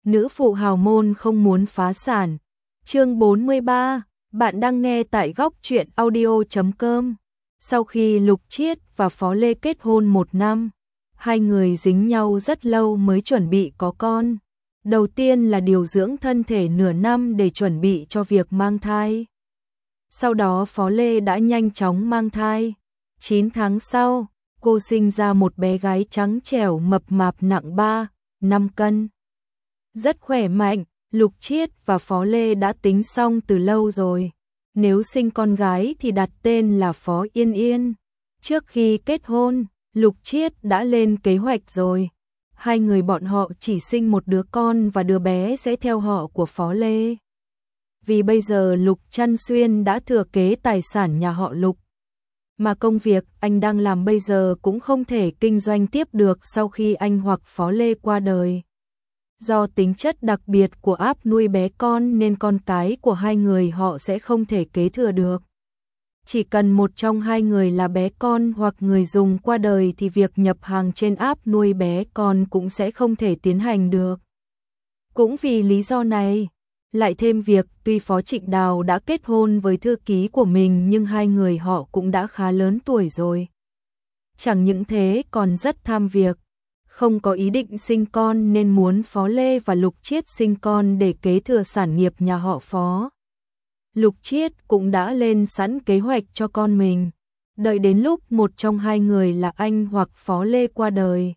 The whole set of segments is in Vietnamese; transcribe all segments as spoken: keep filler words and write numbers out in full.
nữ phụ hào môn không muốn phá sản. Chương bốn mươi ba, bạn đang nghe tại góc truyện audio chấm com. Sau khi Lục Chiết và Phó Lê kết hôn một năm, hai người dính nhau rất lâu mới chuẩn bị có con. Đầu tiên là điều dưỡng thân thể nửa năm để chuẩn bị cho việc mang thai. Sau đó Phó Lê đã nhanh chóng mang thai. chín tháng sau, cô sinh ra một bé gái trắng trẻo mập mạp nặng ba, năm cân. Rất khỏe mạnh, Lục Chiết và Phó Lê đã tính xong từ lâu rồi. Nếu sinh con gái thì đặt tên là Phó Yên Yên. Trước khi kết hôn, Lục Chiết đã lên kế hoạch rồi. Hai người bọn họ chỉ sinh một đứa con và đứa bé sẽ theo họ của Phó Lê. Vì bây giờ Lục Trăn Xuyên đã thừa kế tài sản nhà họ Lục. Mà công việc anh đang làm bây giờ cũng không thể kinh doanh tiếp được sau khi anh hoặc Phó Lê qua đời. Do tính chất đặc biệt của áp nuôi bé con nên con cái của hai người họ sẽ không thể kế thừa được. Chỉ cần một trong hai người là bé con hoặc người dùng qua đời thì việc nhập hàng trên áp nuôi bé con cũng sẽ không thể tiến hành được. Cũng vì lý do này, lại thêm việc tuy Phó Trịnh Đào đã kết hôn với thư ký của mình nhưng hai người họ cũng đã khá lớn tuổi rồi. Chẳng những thế còn rất tham việc, không có ý định sinh con nên muốn Phó Lê và Lục Chiết sinh con để kế thừa sản nghiệp nhà họ Phó. Lục Chiết cũng đã lên sẵn kế hoạch cho con mình, đợi đến lúc một trong hai người là anh hoặc Phó Lê qua đời.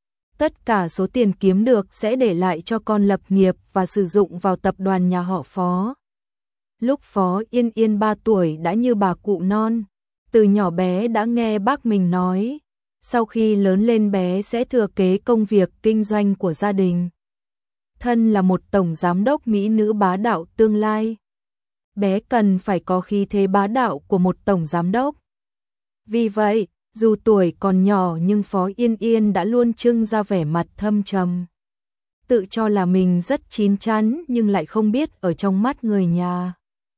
Tất cả số tiền kiếm được sẽ để lại cho con lập nghiệp và sử dụng vào tập đoàn nhà họ Phó. Lúc Phó Yên Yên ba tuổi đã như bà cụ non, từ nhỏ bé đã nghe bác mình nói, sau khi lớn lên bé sẽ thừa kế công việc kinh doanh của gia đình. Thân là một tổng giám đốc mỹ nữ bá đạo tương lai, bé cần phải có khí thế bá đạo của một tổng giám đốc. Vì vậy, dù tuổi còn nhỏ nhưng Phó Yên Yên đã luôn trưng ra vẻ mặt thâm trầm. Tự cho là mình rất chín chắn nhưng lại không biết ở trong mắt người nhà,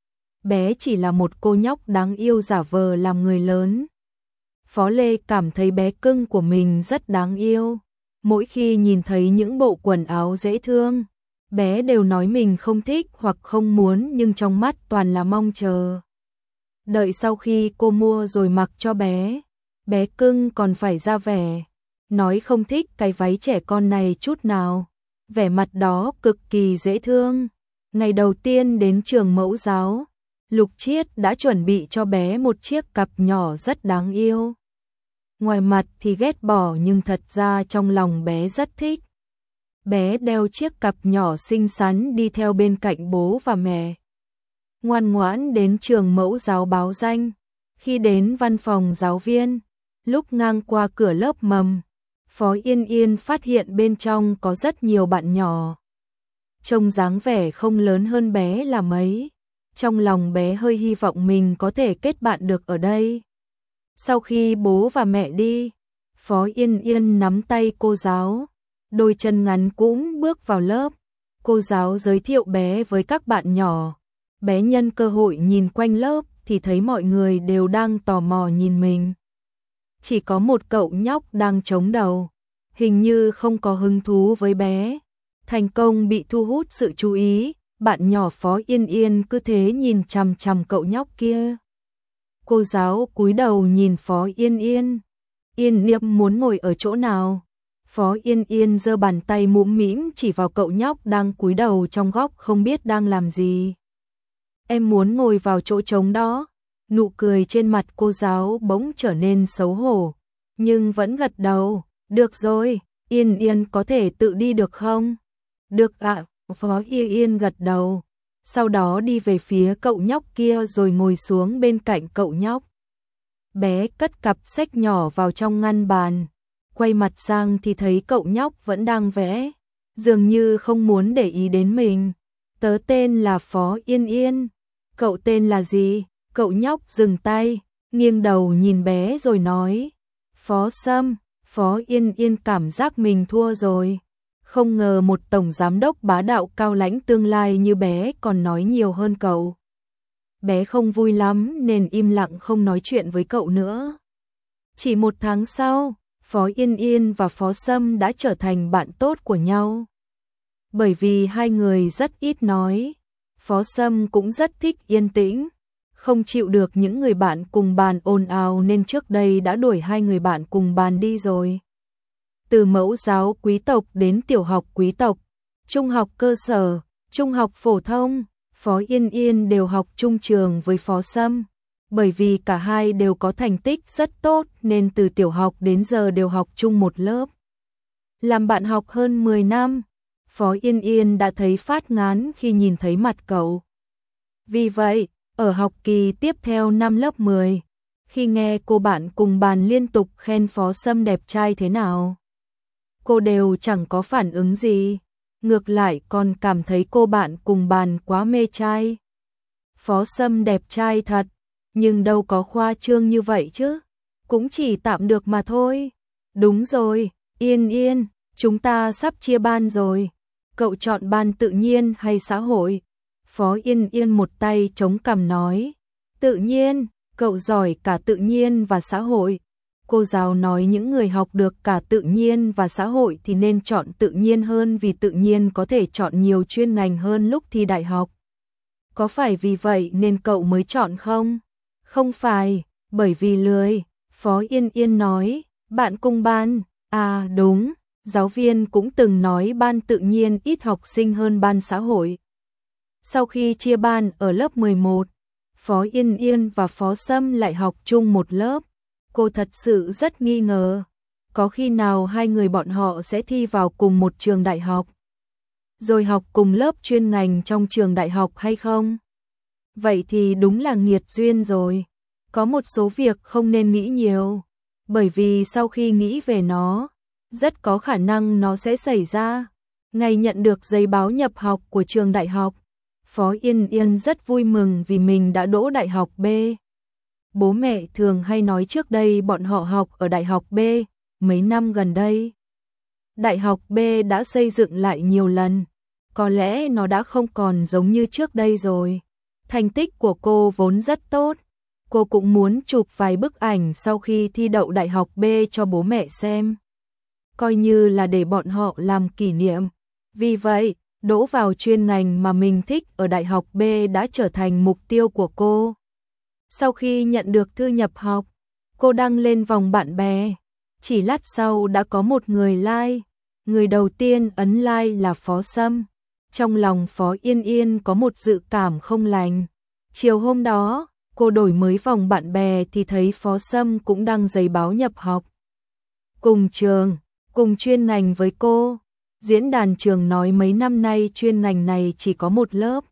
bé chỉ là một cô nhóc đáng yêu giả vờ làm người lớn. Phó Lê cảm thấy bé cưng của mình rất đáng yêu. Mỗi khi nhìn thấy những bộ quần áo dễ thương, bé đều nói mình không thích hoặc không muốn nhưng trong mắt toàn là mong chờ. Đợi sau khi cô mua rồi mặc cho bé, bé cưng còn phải ra vẻ, nói không thích cái váy trẻ con này chút nào. Vẻ mặt đó cực kỳ dễ thương. Ngày đầu tiên đến trường mẫu giáo, Lục Chiết đã chuẩn bị cho bé một chiếc cặp nhỏ rất đáng yêu. Ngoài mặt thì ghét bỏ nhưng thật ra trong lòng bé rất thích. Bé đeo chiếc cặp nhỏ xinh xắn đi theo bên cạnh bố và mẹ. Ngoan ngoãn đến trường mẫu giáo báo danh. Khi đến văn phòng giáo viên, lúc ngang qua cửa lớp mầm, Phó Yên Yên phát hiện bên trong có rất nhiều bạn nhỏ. Trông dáng vẻ không lớn hơn bé là mấy. Trong lòng bé hơi hy vọng mình có thể kết bạn được ở đây. Sau khi bố và mẹ đi, Phó Yên Yên nắm tay cô giáo, đôi chân ngắn cũng bước vào lớp. Cô giáo giới thiệu bé với các bạn nhỏ. Bé nhân cơ hội nhìn quanh lớp thì thấy mọi người đều đang tò mò nhìn mình. Chỉ có một cậu nhóc đang chống đầu, hình như không có hứng thú với bé. Thành công bị thu hút sự chú ý, bạn nhỏ Phó Yên Yên cứ thế nhìn chằm chằm cậu nhóc kia. Cô giáo cúi đầu nhìn Phó Yên Yên. Yên Niệm muốn ngồi ở chỗ nào? Phó Yên Yên giơ bàn tay mũm mĩm chỉ vào cậu nhóc đang cúi đầu trong góc không biết đang làm gì. Em muốn ngồi vào chỗ trống đó. Nụ cười trên mặt cô giáo bỗng trở nên xấu hổ, nhưng vẫn gật đầu. Được rồi, Yên Yên có thể tự đi được không? Được ạ, à, Phó Yên Yên gật đầu. Sau đó đi về phía cậu nhóc kia rồi ngồi xuống bên cạnh cậu nhóc. Bé cất cặp sách nhỏ vào trong ngăn bàn, quay mặt sang thì thấy cậu nhóc vẫn đang vẽ, dường như không muốn để ý đến mình. Tớ tên là Phó Yên Yên. Cậu tên là gì? Cậu nhóc dừng tay, nghiêng đầu nhìn bé rồi nói. Phó Sâm. Phó Yên Yên cảm giác mình thua rồi. Không ngờ một tổng giám đốc bá đạo cao lãnh tương lai như bé còn nói nhiều hơn cậu. Bé không vui lắm nên im lặng không nói chuyện với cậu nữa. Chỉ một tháng sau, Phó Yên Yên và Phó Sâm đã trở thành bạn tốt của nhau. Bởi vì hai người rất ít nói, Phó Sâm cũng rất thích yên tĩnh, không chịu được những người bạn cùng bàn ồn ào nên trước đây đã đuổi hai người bạn cùng bàn đi rồi. Từ mẫu giáo quý tộc đến tiểu học quý tộc, trung học cơ sở, trung học phổ thông, Phó Yên Yên đều học chung trường với Phó Sâm. Bởi vì cả hai đều có thành tích rất tốt nên từ tiểu học đến giờ đều học chung một lớp. Làm bạn học hơn mười năm, Phó Yên Yên đã thấy phát ngán khi nhìn thấy mặt cậu. Vì vậy, ở học kỳ tiếp theo năm lớp mười, khi nghe cô bạn cùng bàn liên tục khen Phó Sâm đẹp trai thế nào, cô đều chẳng có phản ứng gì, ngược lại còn cảm thấy cô bạn cùng bàn quá mê trai. Phó Sâm đẹp trai thật, nhưng đâu có khoa trương như vậy chứ, cũng chỉ tạm được mà thôi. Đúng rồi, Yên Yên, chúng ta sắp chia ban rồi, cậu chọn ban tự nhiên hay xã hội? Phó Yên Yên một tay chống cằm nói, tự nhiên, cậu giỏi cả tự nhiên và xã hội. Cô giáo nói những người học được cả tự nhiên và xã hội thì nên chọn tự nhiên hơn vì tự nhiên có thể chọn nhiều chuyên ngành hơn lúc thi đại học. Có phải vì vậy nên cậu mới chọn không? Không phải, bởi vì lười, Phó Yên Yên nói, bạn cùng ban, à đúng, giáo viên cũng từng nói ban tự nhiên ít học sinh hơn ban xã hội. Sau khi chia ban ở lớp mười một, Phó Yên Yên và Phó Sâm lại học chung một lớp. Cô thật sự rất nghi ngờ, có khi nào hai người bọn họ sẽ thi vào cùng một trường đại học, rồi học cùng lớp chuyên ngành trong trường đại học hay không? Vậy thì đúng là nghiệt duyên rồi. Có một số việc không nên nghĩ nhiều, bởi vì sau khi nghĩ về nó, rất có khả năng nó sẽ xảy ra. Ngày nhận được giấy báo nhập học của trường đại học, Phó Yên Yên rất vui mừng vì mình đã đỗ đại học B. Bố mẹ thường hay nói trước đây bọn họ học ở đại học B, mấy năm gần đây đại học B đã xây dựng lại nhiều lần, có lẽ nó đã không còn giống như trước đây rồi. Thành tích của cô vốn rất tốt, cô cũng muốn chụp vài bức ảnh sau khi thi đậu đại học B cho bố mẹ xem, coi như là để bọn họ làm kỷ niệm. Vì vậy, đỗ vào chuyên ngành mà mình thích ở đại học B đã trở thành mục tiêu của cô. Sau khi nhận được thư nhập học, cô đăng lên vòng bạn bè, chỉ lát sau đã có một người like. Người đầu tiên ấn like là Phó Sâm. Trong lòng Phó Yên Yên có một dự cảm không lành. Chiều hôm đó, cô đổi mới vòng bạn bè thì thấy Phó Sâm cũng đăng giấy báo nhập học. Cùng trường, cùng chuyên ngành với cô. Diễn đàn trường nói mấy năm nay chuyên ngành này chỉ có một lớp.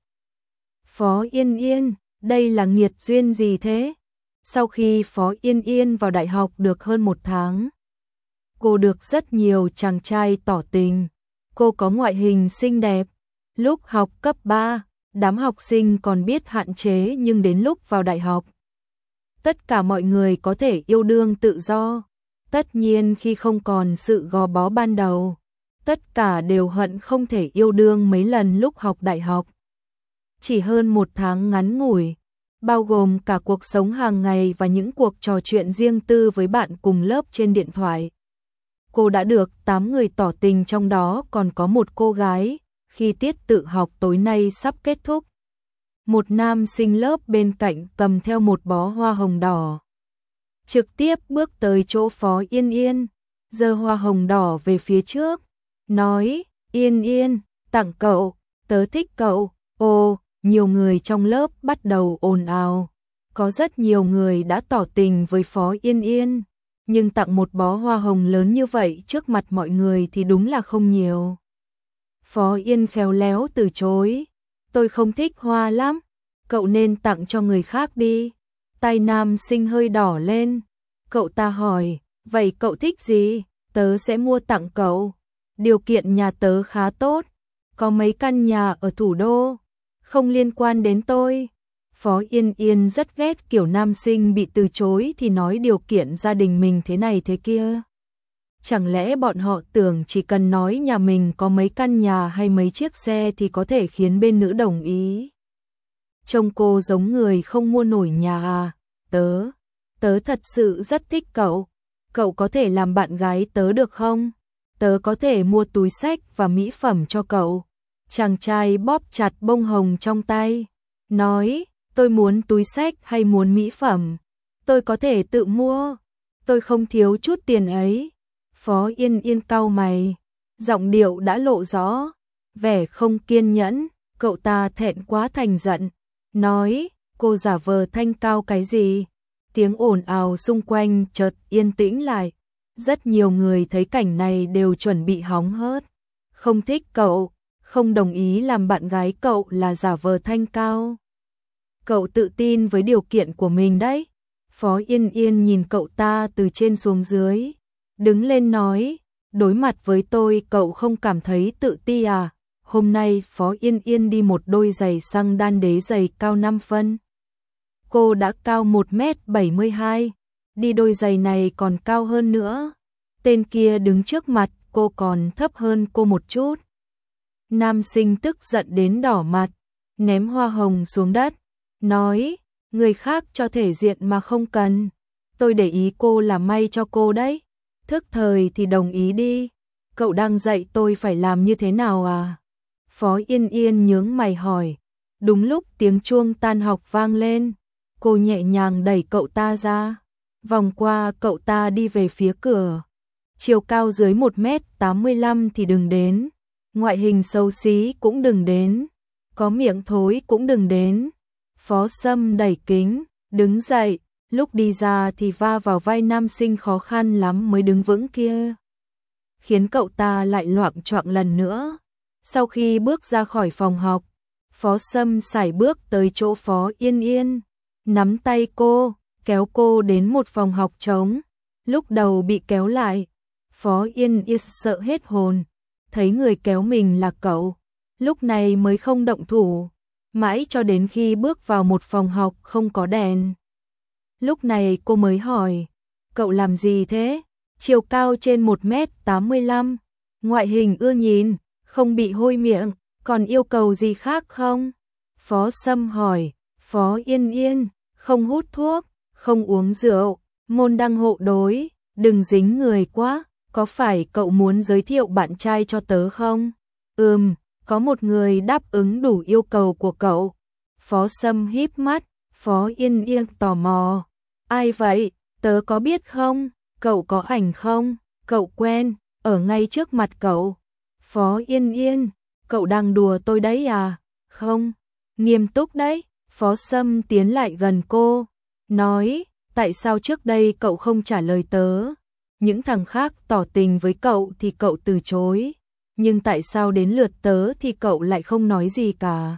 Phó Yên Yên, đây là nghiệt duyên gì thế? Sau khi Phó Yên Yên vào đại học được hơn một tháng, cô được rất nhiều chàng trai tỏ tình. Cô có ngoại hình xinh đẹp. Lúc học cấp ba, đám học sinh còn biết hạn chế nhưng đến lúc vào đại học, tất cả mọi người có thể yêu đương tự do. Tất nhiên khi không còn sự gò bó ban đầu, tất cả đều hận không thể yêu đương mấy lần lúc học đại học. Chỉ hơn một tháng ngắn ngủi, bao gồm cả cuộc sống hàng ngày và những cuộc trò chuyện riêng tư với bạn cùng lớp trên điện thoại, cô đã được tám người tỏ tình, trong đó còn có một cô gái. Khi tiết tự học tối nay sắp kết thúc, một nam sinh lớp bên cạnh cầm theo một bó hoa hồng đỏ, trực tiếp bước tới chỗ Phó Yên Yên, giơ hoa hồng đỏ về phía trước, nói, Yên Yên, tặng cậu, tớ thích cậu. Ồ, nhiều người trong lớp bắt đầu ồn ào. Có rất nhiều người đã tỏ tình với Phó Yên Yên, nhưng tặng một bó hoa hồng lớn như vậy trước mặt mọi người thì đúng là không nhiều. Phó Yên khéo léo từ chối, tôi không thích hoa lắm, cậu nên tặng cho người khác đi. Tay nam sinh hơi đỏ lên, cậu ta hỏi, vậy cậu thích gì? Tớ sẽ mua tặng cậu. Điều kiện nhà tớ khá tốt, có mấy căn nhà ở thủ đô, không liên quan đến tôi. Phó Yên Yên rất ghét kiểu nam sinh bị từ chối thì nói điều kiện gia đình mình thế này thế kia. Chẳng lẽ bọn họ tưởng chỉ cần nói nhà mình có mấy căn nhà hay mấy chiếc xe thì có thể khiến bên nữ đồng ý? Trông cô giống người không mua nổi nhà à? Tớ, tớ thật sự rất thích cậu. Cậu có thể làm bạn gái tớ được không? Tớ có thể mua túi xách và mỹ phẩm cho cậu. Chàng trai bóp chặt bông hồng trong tay, nói, tôi muốn túi xách hay muốn mỹ phẩm, tôi có thể tự mua, tôi không thiếu chút tiền ấy. Phó Yên Yên cau mày, giọng điệu đã lộ rõ vẻ không kiên nhẫn, cậu ta thẹn quá thành giận, nói, cô giả vờ thanh cao cái gì? Tiếng ồn ào xung quanh chợt yên tĩnh lại, rất nhiều người thấy cảnh này đều chuẩn bị hóng hớt, không thích cậu, không đồng ý làm bạn gái cậu là giả vờ thanh cao. Cậu tự tin với điều kiện của mình đấy. Phó Yên Yên nhìn cậu ta từ trên xuống dưới, đứng lên nói, đối mặt với tôi cậu không cảm thấy tự ti à? Hôm nay Phó Yên Yên đi một đôi giày xăng đan đế giày cao năm phân. Cô đã cao một mét bảy mươi hai, đi đôi giày này còn cao hơn nữa. Tên kia đứng trước mặt cô còn thấp hơn cô một chút. Nam sinh tức giận đến đỏ mặt, ném hoa hồng xuống đất, nói, người khác cho thể diện mà không cần, tôi để ý cô là may cho cô đấy, thức thời thì đồng ý đi, cậu đang dạy tôi phải làm như thế nào à? Phó Yên Yên nhướng mày hỏi, đúng lúc tiếng chuông tan học vang lên, cô nhẹ nhàng đẩy cậu ta ra, vòng qua cậu ta đi về phía cửa, chiều cao dưới một mét tám mươi lăm thì đừng đến, ngoại hình xấu xí cũng đừng đến, có miệng thối cũng đừng đến. Phó Sâm đẩy kính, đứng dậy, lúc đi ra thì va vào vai nam sinh khó khăn lắm mới đứng vững kia, khiến cậu ta lại loạng choạng lần nữa. Sau khi bước ra khỏi phòng học, Phó Sâm sải bước tới chỗ Phó Yên Yên, nắm tay cô, kéo cô đến một phòng học trống. Lúc đầu bị kéo lại, Phó Yên Yên sợ hết hồn, thấy người kéo mình là cậu, lúc này mới không động thủ, mãi cho đến khi bước vào một phòng học không có đèn. Lúc này cô mới hỏi, cậu làm gì thế? Chiều cao trên một mét tám mươi lăm, ngoại hình ưa nhìn, không bị hôi miệng, còn yêu cầu gì khác không? Phó Sâm hỏi, Phó Yên Yên, không hút thuốc, không uống rượu, môn đăng hộ đối, đừng dính người quá, có phải cậu muốn giới thiệu bạn trai cho tớ không? Ừm, có một người đáp ứng đủ yêu cầu của cậu. Phó Sâm híp mắt, Phó Yên Yên tò mò, ai vậy, tớ có biết không? Cậu có ảnh không? Cậu quen, ở ngay trước mặt cậu. Phó Yên Yên, cậu đang đùa tôi đấy à? Không, nghiêm túc đấy. Phó Sâm tiến lại gần cô, nói, tại sao trước đây cậu không trả lời tớ? Những thằng khác tỏ tình với cậu thì cậu từ chối, nhưng tại sao đến lượt tớ thì cậu lại không nói gì cả?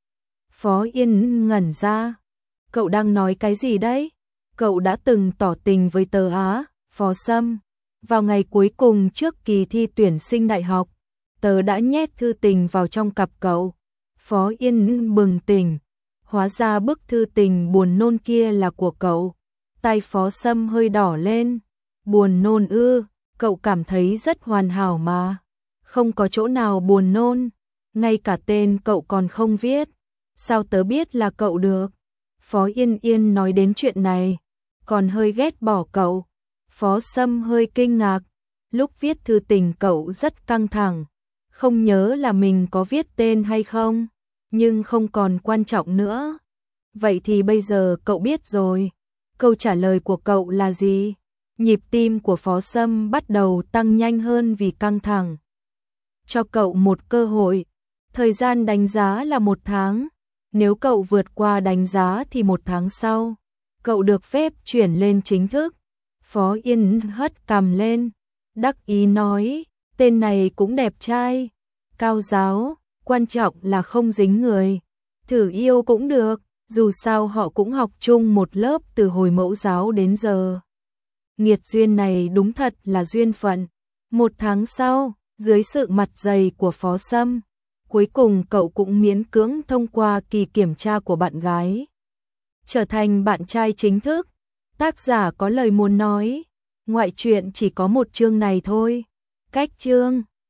Phó Yên ngẩn ra, cậu đang nói cái gì đấy? Cậu đã từng tỏ tình với tớ á? Phó Sâm, vào ngày cuối cùng trước kỳ thi tuyển sinh đại học, tớ đã nhét thư tình vào trong cặp cậu. Phó Yên bừng tỉnh, hóa ra bức thư tình buồn nôn kia là của cậu. Tai Phó Sâm hơi đỏ lên, buồn nôn ư? Cậu cảm thấy rất hoàn hảo mà, không có chỗ nào buồn nôn, ngay cả tên cậu còn không viết, sao tớ biết là cậu được? Phó Yên Yên nói đến chuyện này, còn hơi ghét bỏ cậu. Phó Sâm hơi kinh ngạc, lúc viết thư tình cậu rất căng thẳng, không nhớ là mình có viết tên hay không, nhưng không còn quan trọng nữa. Vậy thì bây giờ cậu biết rồi, câu trả lời của cậu là gì? Nhịp tim của Phó Sâm bắt đầu tăng nhanh hơn vì căng thẳng. Cho cậu một cơ hội, thời gian đánh giá là một tháng, nếu cậu vượt qua đánh giá thì một tháng sau, cậu được phép chuyển lên chính thức. Phó Yên hất cằm lên, đắc ý nói, tên này cũng đẹp trai, cao giáo, quan trọng là không dính người, thử yêu cũng được, dù sao họ cũng học chung một lớp từ hồi mẫu giáo đến giờ. Nghiệt duyên này đúng thật là duyên phận. Một tháng sau, dưới sự mặt dày của Phó Sâm, cuối cùng cậu cũng miễn cưỡng thông qua kỳ kiểm tra của bạn gái, trở thành bạn trai chính thức. Tác giả có lời muốn nói, ngoại truyện chỉ có một chương này thôi. Cách chương